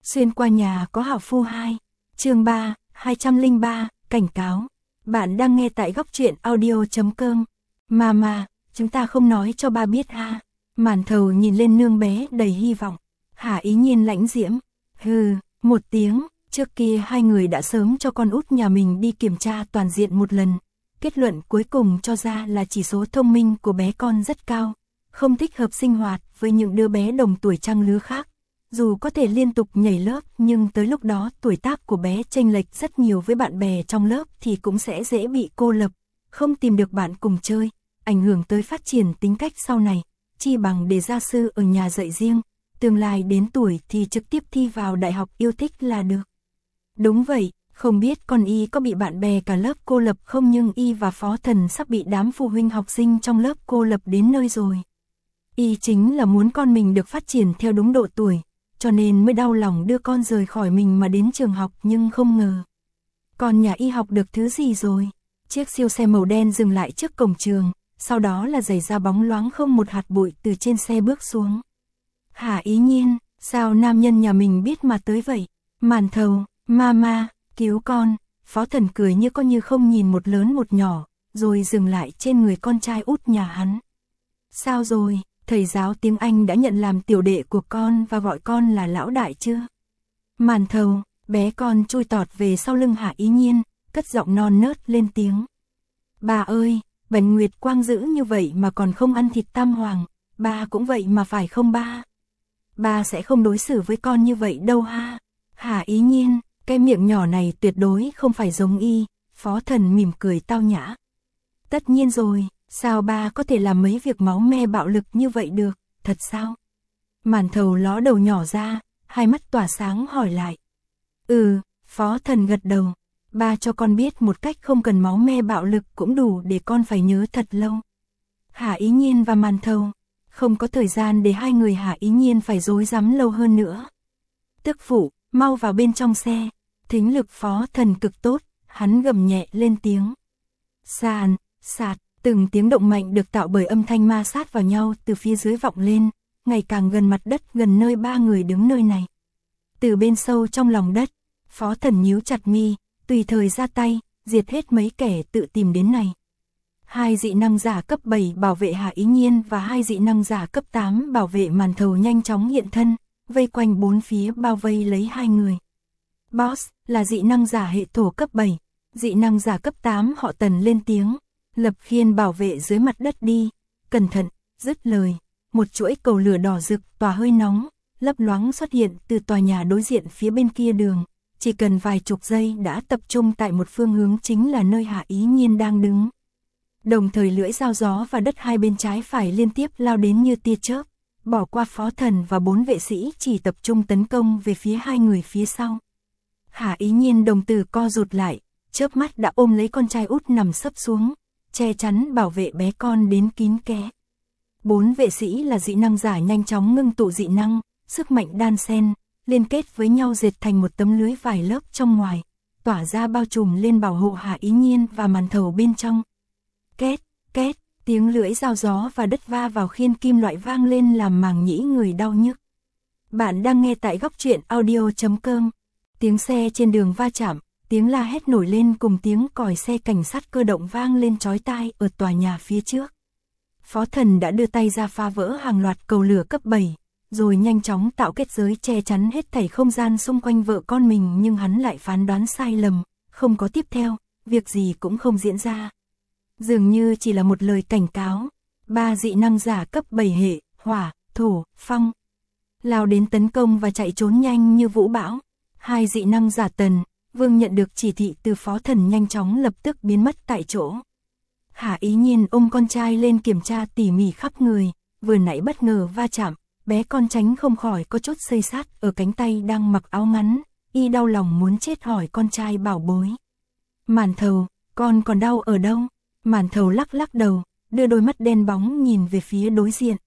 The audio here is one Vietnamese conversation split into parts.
Xuyên qua nhà có hảo phu 2, chương 3, 203, cảnh cáo. Bạn đang nghe tại góc truyện audio.com. Mama, chúng ta không nói cho ba biết ha. Màn thầu nhìn lên nương bé đầy hy vọng. Hà Ý Nhiên lãnh diễm. Hừ, một tiếng, trước kia hai người đã sớm cho con út nhà mình đi kiểm tra toàn diện một lần. Kết luận cuối cùng cho ra là chỉ số thông minh của bé con rất cao, không thích hợp sinh hoạt với những đứa bé đồng tuổi trang lứa khác. Dù có thể liên tục nhảy lớp nhưng tới lúc đó tuổi tác của bé chênh lệch rất nhiều với bạn bè trong lớp thì cũng sẽ dễ bị cô lập, không tìm được bạn cùng chơi, ảnh hưởng tới phát triển tính cách sau này, chi bằng để gia sư ở nhà dạy riêng, tương lai đến tuổi thì trực tiếp thi vào đại học yêu thích là được. Đúng vậy, không biết con Y có bị bạn bè cả lớp cô lập không nhưng Y và Phó Thần sắp bị đám phụ huynh học sinh trong lớp cô lập đến nơi rồi. Y chính là muốn con mình được phát triển theo đúng độ tuổi, cho nên mới đau lòng đưa con rời khỏi mình mà đến trường học nhưng không ngờ. Con nhà Y học được thứ gì rồi? Chiếc siêu xe màu đen dừng lại trước cổng trường, sau đó là giày da bóng loáng không một hạt bụi từ trên xe bước xuống. Hà Ý Nhiên, sao nam nhân nhà mình biết mà tới vậy? Màn thầu, mama, cứu con. Phó Thần cười như có như không nhìn một lớn một nhỏ, rồi dừng lại trên người con trai út nhà hắn. Sao rồi? Thầy giáo tiếng Anh đã nhận làm tiểu đệ của con và gọi con là lão đại chưa? Màn thầu, bé con chui tọt về sau lưng Hạ Ý Nhiên, cất giọng non nớt lên tiếng. Bà ơi, Bành Nguyệt Quang dữ như vậy mà còn không ăn thịt tam hoàng, ba cũng vậy mà phải không ba? Ba sẽ không đối xử với con như vậy đâu ha. Hạ Ý Nhiên, cái miệng nhỏ này tuyệt đối không phải giống Y. Phó Thần mỉm cười tao nhã. Tất nhiên rồi. Sao ba có thể làm mấy việc máu me bạo lực như vậy được, thật sao? Màn thầu ló đầu nhỏ ra, hai mắt tỏa sáng hỏi lại. Phó Thần gật đầu. Ba cho con biết một cách không cần máu me bạo lực cũng đủ để con phải nhớ thật lâu. Hạ Ý Nhiên và Màn thầu, không có thời gian để hai người Hạ Ý Nhiên phải rối rắm lâu hơn nữa. Tức phụ, mau vào bên trong xe. Thính lực Phó Thần cực tốt, hắn gầm nhẹ lên tiếng. Sàn, sạt. Từng tiếng động mạnh được tạo bởi âm thanh ma sát vào nhau từ phía dưới vọng lên, ngày càng gần mặt đất gần nơi ba người đứng nơi này. Từ bên sâu trong lòng đất, Phó Thần nhíu chặt mi, tùy thời ra tay, diệt hết mấy kẻ tự tìm đến này. Hai dị năng giả cấp 7 bảo vệ Hạ Ý Nhiên và hai dị năng giả cấp 8 bảo vệ Màn thầu nhanh chóng hiện thân, vây quanh bốn phía bao vây lấy hai người. Boss là dị năng giả hệ thổ cấp 7, dị năng giả cấp 8 họ Tần lên tiếng. Lập khiên bảo vệ dưới mặt đất đi, cẩn thận, dứt lời, một chuỗi cầu lửa đỏ rực tỏa hơi nóng, lấp loáng xuất hiện từ tòa nhà đối diện phía bên kia đường, chỉ cần vài chục giây đã tập trung tại một phương hướng chính là nơi Hạ Ý Nhiên đang đứng. Đồng thời lưỡi dao gió và đất hai bên trái phải liên tiếp lao đến như tia chớp, bỏ qua Phó Thần và 4 vệ sĩ chỉ tập trung tấn công về phía hai người phía sau. Hạ Ý Nhiên đồng tử co rụt lại, chớp mắt đã ôm lấy con trai út nằm sấp xuống, che chắn bảo vệ bé con đến kín kẽ. 4 vệ sĩ là dị năng giả nhanh chóng ngưng tụ dị năng, sức mạnh đan xen, liên kết với nhau dệt thành một tấm lưới vài lớp trong ngoài, tỏa ra bao trùm lên bảo hộ Hạ Ý Nhiên và Màn thầu bên trong. Két, két, tiếng lưỡi dao gió và đất va vào khiên kim loại vang lên làm màng nhĩ người đau nhức. Bạn đang nghe tại góc truyện audio.com. Tiếng xe trên đường va chạm, tiếng la hét nổi lên cùng tiếng còi xe cảnh sát cơ động vang lên chói tai ở tòa nhà phía trước. Phó Thần đã đưa tay ra phá vỡ hàng loạt cầu lửa cấp 7, rồi nhanh chóng tạo kết giới che chắn hết thảy không gian xung quanh vợ con mình nhưng hắn lại phán đoán sai lầm, không có tiếp theo, việc gì cũng không diễn ra. Dường như chỉ là một lời cảnh cáo, ba dị năng giả cấp 7 hệ, hỏa, thổ, phong, lao đến tấn công và chạy trốn nhanh như vũ bão. Hai dị năng giả Tần, Vương nhận được chỉ thị từ Phó Thần nhanh chóng lập tức biến mất tại chỗ. Hạ Ý Nhiên ôm con trai lên kiểm tra tỉ mỉ khắp người, vừa nãy bất ngờ va chạm, bé con tránh không khỏi có chút xây sát ở cánh tay đang mặc áo ngắn, Y đau lòng muốn chết hỏi con trai bảo bối. Màn thầu, con còn đau ở đâu? Màn thầu lắc lắc đầu, đưa đôi mắt đen bóng nhìn về phía đối diện.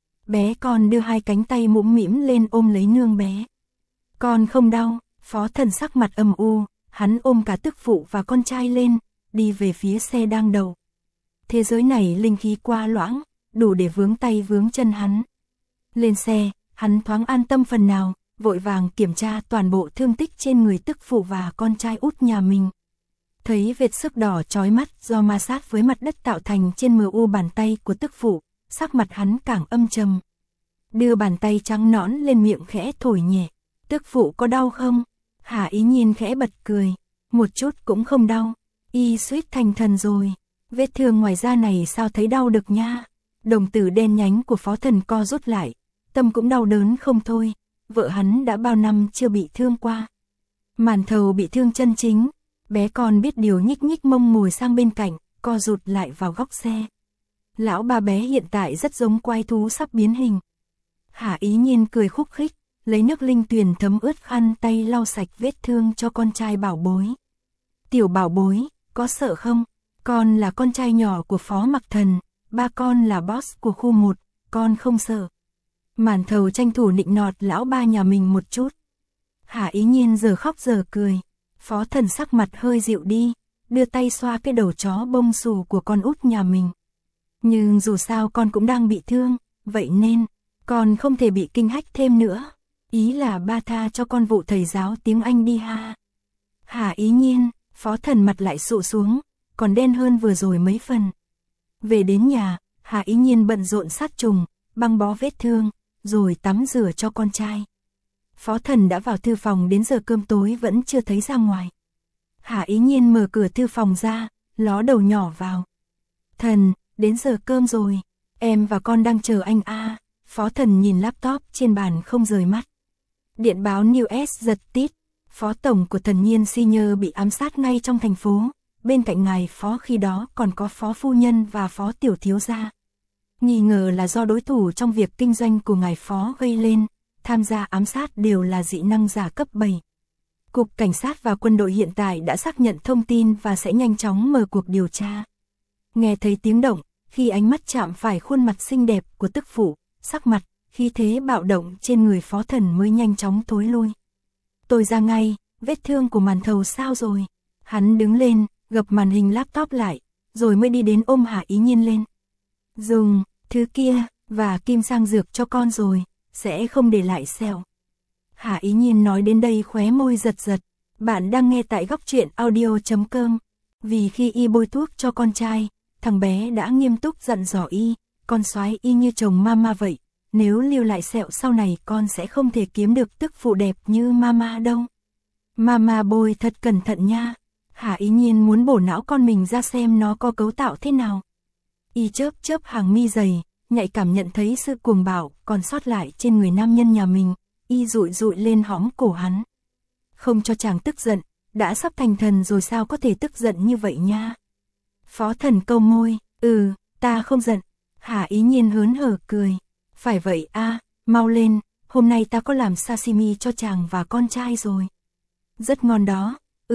Bé con đưa hai cánh tay mũm mĩm lên ôm lấy nương bé. Con không đau. Phó Thần sắc mặt âm u, hắn ôm cả tức phụ và con trai lên, đi về phía xe đang đậu. Thế giới này linh khí qua loãng, đủ để vướng tay vướng chân hắn. Lên xe, hắn thoáng an tâm phần nào, vội vàng kiểm tra toàn bộ thương tích trên người tức phụ và con trai út nhà mình. Thấy vệt xước đỏ chói mắt do ma sát với mặt đất tạo thành trên mu bàn tay của tức phụ, sắc mặt hắn càng âm trầm. Đưa bàn tay trắng nõn lên miệng khẽ thổi nhẹ. Tức phụ có đau không? Hà Ý Nhiên khẽ bật cười. Một chút cũng không đau. Y suýt thành thần rồi. Vết thương ngoài da này sao thấy đau được nha. Đồng tử đen nhánh của Phó Thần co rút lại. Tâm cũng đau đớn không thôi. Vợ hắn đã bao năm chưa bị thương qua. Màn Thầu bị thương chân chính. Bé con biết điều nhích nhích mông ngồi sang bên cạnh, co rụt lại vào góc xe. Lão ba bé hiện tại rất giống quái thú sắp biến hình. Hà Ý Nhiên cười khúc khích, lấy nước linh tuyền thấm ướt khăn tay lau sạch vết thương cho con trai bảo bối. Tiểu bảo bối, có sợ không? Con là con trai nhỏ của Phó Mặc Thần, ba con là boss của khu 1, con không sợ. Màn Thầu tranh thủ nịnh nọt lão ba nhà mình một chút. Hà Ý Nhiên giờ khóc giờ cười. Phó Thần sắc mặt hơi dịu đi, đưa tay xoa cái đầu chó bông xù của con út nhà mình. Nhưng dù sao con cũng đang bị thương, vậy nên, con không thể bị kinh hách thêm nữa. Ý là ba tha cho con vụ thầy giáo tiếng Anh đi ha. Hà Ý Nhiên, Phó Thần mặt lại sụ xuống, còn đen hơn vừa rồi mấy phần. Về đến nhà, Hà Ý Nhiên bận rộn sát trùng, băng bó vết thương, rồi tắm rửa cho con trai. Phó Thần đã vào thư phòng đến giờ cơm tối vẫn chưa thấy ra ngoài. Hà Ý Nhiên mở cửa thư phòng ra, ló đầu nhỏ vào. Thần, đến giờ cơm rồi, em và con đang chờ anh a. Phó Thần nhìn laptop trên bàn không rời mắt. Điện báo News giật tít, Phó Tổng của Thần Nhiên Senior bị ám sát ngay trong thành phố, bên cạnh ngài Phó khi đó còn có Phó Phu Nhân và Phó Tiểu Thiếu Gia. Nghi ngờ là do đối thủ trong việc kinh doanh của ngài Phó gây lên, tham gia ám sát đều là dị năng giả cấp 7. Cục Cảnh sát và quân đội hiện tại đã xác nhận thông tin và sẽ nhanh chóng mở cuộc điều tra. Nghe thấy tiếng động, khi ánh mắt chạm phải khuôn mặt xinh đẹp của tức phụ, sắc mặt, khí thế bạo động trên người Phó Thần mới nhanh chóng thối lui. Tôi ra ngay, vết thương của Màn Thầu sao rồi? Hắn đứng lên, gập màn hình laptop lại, rồi mới đi đến ôm Hà Ý Nhiên lên. Dùng, thứ kia, và kim sang dược cho con rồi, sẽ không để lại sẹo. Hà Ý Nhiên nói đến đây khóe môi giật giật. Bạn đang nghe tại góc truyện audio.com. Vì khi y bôi thuốc cho con trai, thằng bé đã nghiêm túc dặn dò y, con soái y như chồng mama vậy. Nếu lưu lại sẹo sau này con sẽ không thể kiếm được tức phụ đẹp như mama đâu. Mama bôi thật cẩn thận nha. Hà Ý Nhiên muốn bổ não con mình ra xem nó có cấu tạo thế nào. Y chớp chớp hàng mi dày, nhạy cảm nhận thấy sự cuồng bạo còn sót lại trên người nam nhân nhà mình. Y dụi dụi lên hõm cổ hắn. Không cho chàng tức giận, đã sắp thành thần rồi sao có thể tức giận như vậy nha. Phó Thần câu môi, ta không giận. Hà Ý Nhiên hớn hở cười. Phải vậy a, mau lên, hôm nay ta có làm sashimi cho chàng và con trai rồi. Rất ngon đó,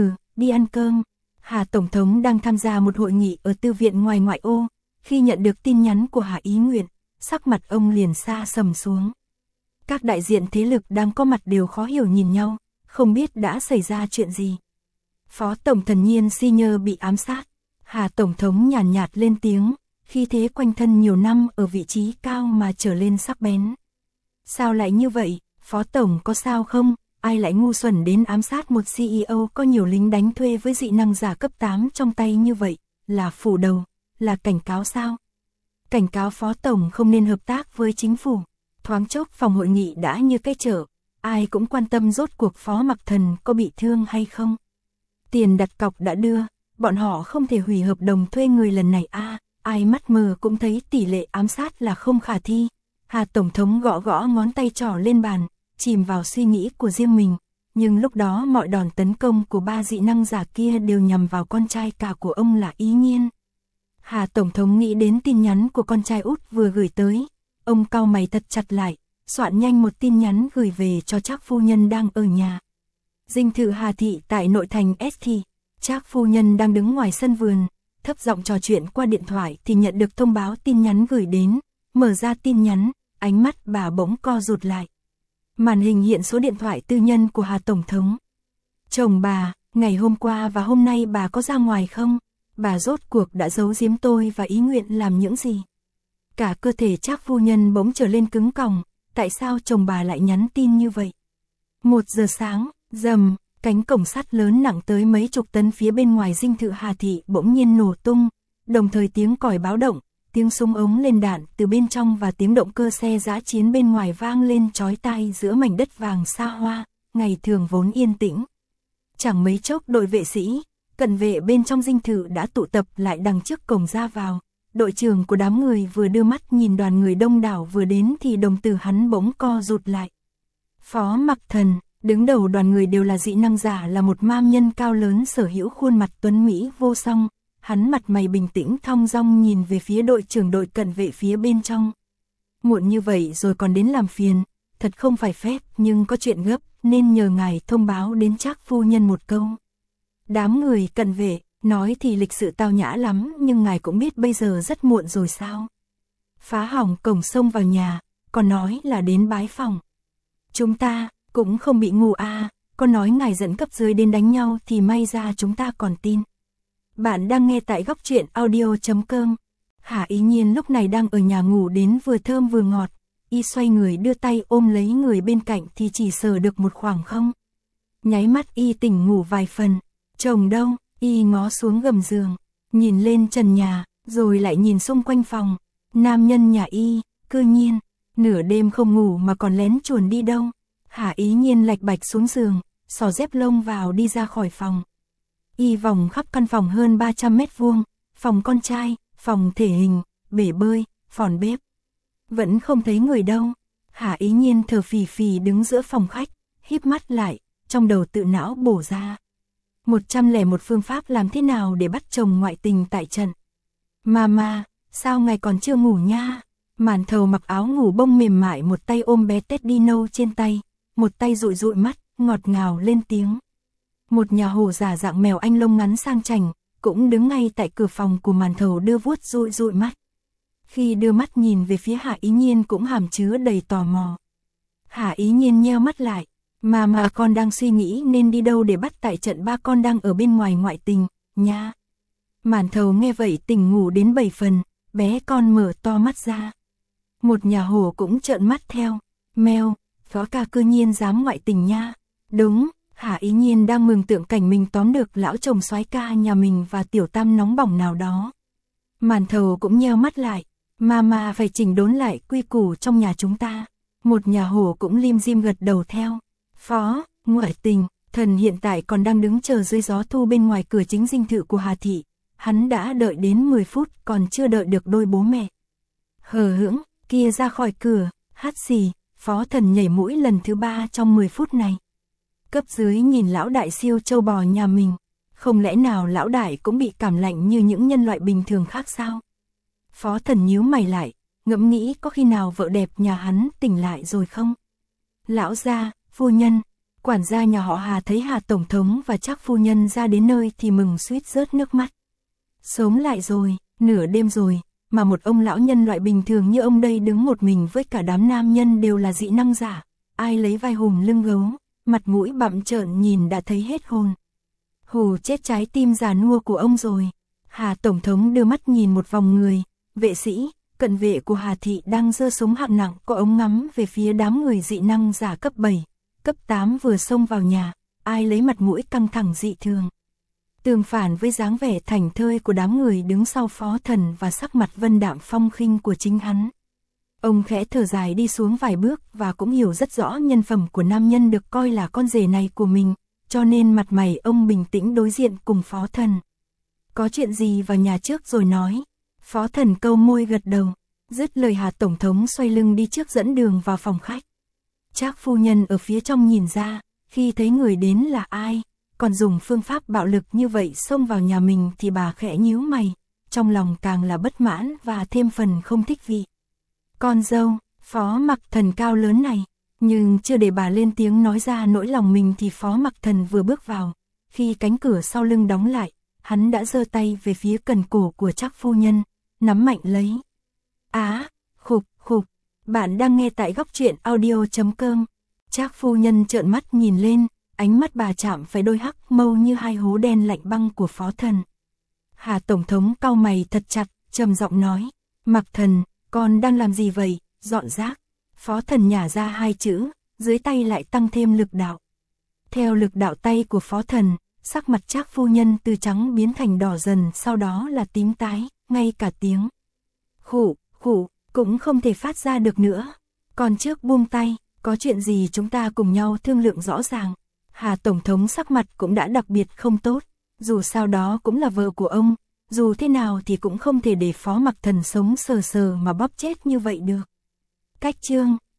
đi ăn cơm. Hà Tổng thống đang tham gia một hội nghị ở thư viện ngoài ngoại ô. Khi nhận được tin nhắn của Hà Ý Nguyện, sắc mặt ông liền sa sầm xuống. Các đại diện thế lực đang có mặt đều khó hiểu nhìn nhau, không biết đã xảy ra chuyện gì. Phó Tổng Thần Nhiên Senior bị ám sát. Hà Tổng thống nhàn nhạt lên tiếng, khi thế quanh thân nhiều năm ở vị trí cao mà trở lên sắc bén. Sao lại như vậy, Phó Tổng có sao không? Ai lại ngu xuẩn đến ám sát một CEO có nhiều lính đánh thuê với dị năng giả cấp 8 trong tay như vậy? Là phủ đầu, là cảnh cáo sao? Cảnh cáo Phó Tổng không nên hợp tác với chính phủ. Thoáng chốc phòng hội nghị đã như cái chợ, ai cũng quan tâm rốt cuộc Phó Mặc Thần có bị thương hay không. Tiền đặt cọc đã đưa, bọn họ không thể hủy hợp đồng thuê người lần này ai mắt mờ cũng thấy tỷ lệ ám sát là không khả thi. Hà Tổng thống gõ gõ ngón tay trỏ lên bàn, chìm vào suy nghĩ của riêng mình, nhưng lúc đó mọi đòn tấn công của ba dị năng giả kia đều nhằm vào con trai cả của ông là Ý Nhiên. Hà Tổng thống nghĩ đến tin nhắn của con trai út vừa gửi tới. Ông cau mày thật chặt lại, soạn nhanh một tin nhắn gửi về cho Trác phu nhân đang ở nhà. Dinh thự Hà thị tại nội thành ST. Trác phu nhân đang đứng ngoài sân vườn, thấp giọng trò chuyện qua điện thoại thì nhận được thông báo tin nhắn gửi đến. Mở ra tin nhắn, ánh mắt bà bỗng co rụt lại. Màn hình hiện số điện thoại tư nhân của Hà Tổng thống. Chồng bà, ngày hôm qua và hôm nay bà có ra ngoài không? Bà rốt cuộc đã giấu giếm tôi và Ý Nguyện làm những gì? Cả cơ thể Trác phu nhân bỗng trở lên cứng còng, tại sao chồng bà lại nhắn tin như vậy? 1 giờ sáng, rầm, cánh cổng sắt lớn nặng tới mấy chục tấn phía bên ngoài dinh thự Hà Thị bỗng nhiên nổ tung, đồng thời tiếng còi báo động, tiếng súng ống lên đạn từ bên trong và tiếng động cơ xe dã chiến bên ngoài vang lên chói tai giữa mảnh đất vàng xa hoa, ngày thường vốn yên tĩnh. Chẳng mấy chốc đội vệ sĩ, cận vệ bên trong dinh thự đã tụ tập lại đằng trước cổng ra vào. Đội trưởng của đám người vừa đưa mắt nhìn đoàn người đông đảo vừa đến thì đồng tử hắn bỗng co rụt lại. Phó Mặc Thần, đứng đầu đoàn người đều là dị năng giả, là một nam nhân cao lớn sở hữu khuôn mặt tuấn mỹ vô song. Hắn mặt mày bình tĩnh thong dong nhìn về phía đội trưởng đội cận vệ phía bên trong. Muộn như vậy rồi còn đến làm phiền, thật không phải phép, nhưng có chuyện gấp nên nhờ ngài thông báo đến Trác phu nhân một câu. Đám người cận vệ, nói thì lịch sự tao nhã lắm nhưng ngài cũng biết bây giờ rất muộn rồi sao. Phá hỏng cổng xông vào nhà, còn nói là đến bái phòng. Chúng ta cũng không bị ngu à, có nói ngài dẫn cấp dưới đến đánh nhau thì may ra chúng ta còn tin. Bạn đang nghe tại góc truyện audio.com. Hà Ý Nhiên lúc này đang ở nhà ngủ đến vừa thơm vừa ngọt, y xoay người đưa tay ôm lấy người bên cạnh thì chỉ sờ được một khoảng không. Nháy mắt y tỉnh ngủ vài phần, chồng đâu, y ngó xuống gầm giường, nhìn lên trần nhà, rồi lại nhìn xung quanh phòng. Nam nhân nhà y, cư nhiên, nửa đêm không ngủ mà còn lén chuồn đi đâu. Hà Ý Nhiên lạch bạch xuống giường, xỏ dép lông vào đi ra khỏi phòng. Y vòng khắp căn phòng hơn 300 mét vuông, phòng con trai, phòng thể hình, bể bơi, phòng bếp. Vẫn không thấy người đâu. Hà Ý Nhiên thở phì phì đứng giữa phòng khách, híp mắt lại, trong đầu tự não bổ ra 101 phương pháp làm thế nào để bắt chồng ngoại tình tại trận. Mama, sao ngài còn chưa ngủ nha? Màn Thầu mặc áo ngủ bông mềm mại, một tay ôm bé Teddy nâu trên tay, một tay dụi dụi mắt, ngọt ngào lên tiếng. Một nhà hồ giả dạng mèo Anh lông ngắn sang chảnh, cũng đứng ngay tại cửa phòng của Màn Thầu đưa vuốt dụi dụi mắt. Khi đưa mắt nhìn về phía Hạ Ý Nhiên cũng hàm chứa đầy tò mò. Hạ Ý Nhiên nheo mắt lại. Mà con đang suy nghĩ nên đi đâu để bắt tại trận, ba con đang ở bên ngoài ngoại tình, nha. Màn Thầu nghe vậy tỉnh ngủ đến 7 phần, bé con mở to mắt ra. Một nhà hồ cũng trợn mắt theo. Mèo, phó ca cư nhiên dám ngoại tình nha. Đúng, Hạ Ý Nhiên đang mường tượng cảnh mình tóm được lão chồng soái ca nhà mình và tiểu tam nóng bỏng nào đó. Màn Thầu cũng nheo mắt lại. Mama phải chỉnh đốn lại quy củ trong nhà chúng ta. Một nhà hồ cũng lim dim gật đầu theo. Phó, ngoại tình, thần hiện tại còn đang đứng chờ dưới gió thu bên ngoài cửa chính dinh thự của Hà Thị. Hắn đã đợi đến 10 phút còn chưa đợi được đôi bố mẹ. Hờ hững, kia ra khỏi cửa, hắt xì, phó thần nhảy mũi lần thứ 3 trong 10 phút này. Cấp dưới nhìn lão đại siêu châu bò nhà mình, không lẽ nào lão đại cũng bị cảm lạnh như những nhân loại bình thường khác sao? Phó thần nhíu mày lại, ngẫm nghĩ có khi nào vợ đẹp nhà hắn tỉnh lại rồi không? Lão gia, phu nhân, quản gia nhà họ Hà thấy Hà tổng thống và Trác phu nhân ra đến nơi thì mừng suýt rớt nước mắt. Sống lại rồi, nửa đêm rồi, mà một ông lão nhân loại bình thường như ông đây đứng một mình với cả đám nam nhân đều là dị năng giả, ai lấy vai hùm lưng gấu, mặt mũi bặm trợn nhìn đã thấy hết hồn. Hù chết trái tim già nua của ông rồi. Hà tổng thống đưa mắt nhìn một vòng người, vệ sĩ, cận vệ của Hà Thị đang giơ súng hạng nặng có ống ngắm về phía đám người dị năng giả cấp 7, cấp 8 vừa xông vào nhà, ai lấy mặt mũi căng thẳng dị thường. Tương phản với dáng vẻ thảnh thơi của đám người đứng sau phó thần và sắc mặt vân đạm phong khinh của chính hắn. Ông khẽ thở dài đi xuống vài bước và cũng hiểu rất rõ nhân phẩm của nam nhân được coi là con rể này của mình, cho nên mặt mày ông bình tĩnh đối diện cùng phó thần. Có chuyện gì vào nhà trước rồi nói. Phó thần câu môi gật đầu, dứt lời Hà tổng thống xoay lưng đi trước dẫn đường vào phòng khách. Trác phu nhân ở phía trong nhìn ra, khi thấy người đến là ai, còn dùng phương pháp bạo lực như vậy xông vào nhà mình thì bà khẽ nhíu mày, trong lòng càng là bất mãn và thêm phần không thích vị. Con dâu, Phó Mặc Thần cao lớn này, nhưng chưa để bà lên tiếng nói ra nỗi lòng mình thì Phó Mặc Thần vừa bước vào, khi cánh cửa sau lưng đóng lại, hắn đã giơ tay về phía cần cổ của Trác phu nhân, nắm mạnh lấy. Khục, bạn đang nghe tại góc truyện audio.com. Trác phu nhân trợn mắt nhìn lên, ánh mắt bà chạm phải đôi hắc mâu như hai hố đen lạnh băng của phó thần. Hà tổng thống cau mày thật chặt, trầm giọng nói, Mặc Thần, con đang làm gì vậy, dọn rác. Phó thần nhả ra hai chữ, dưới tay lại tăng thêm lực đạo. Theo lực đạo tay của Phó Thần, sắc mặt Trác phu nhân từ trắng biến thành đỏ dần, sau đó là tím tái, ngay cả tiếng khụ, khụ, cũng không thể phát ra được nữa. Còn trước buông tay, có chuyện gì chúng ta cùng nhau thương lượng rõ ràng. Hà Tổng thống sắc mặt cũng đã đặc biệt không tốt, dù sao đó cũng là vợ của ông, dù thế nào thì cũng không thể để Phó Mặc Thần sống sờ sờ mà bóp chết như vậy được. Cách chương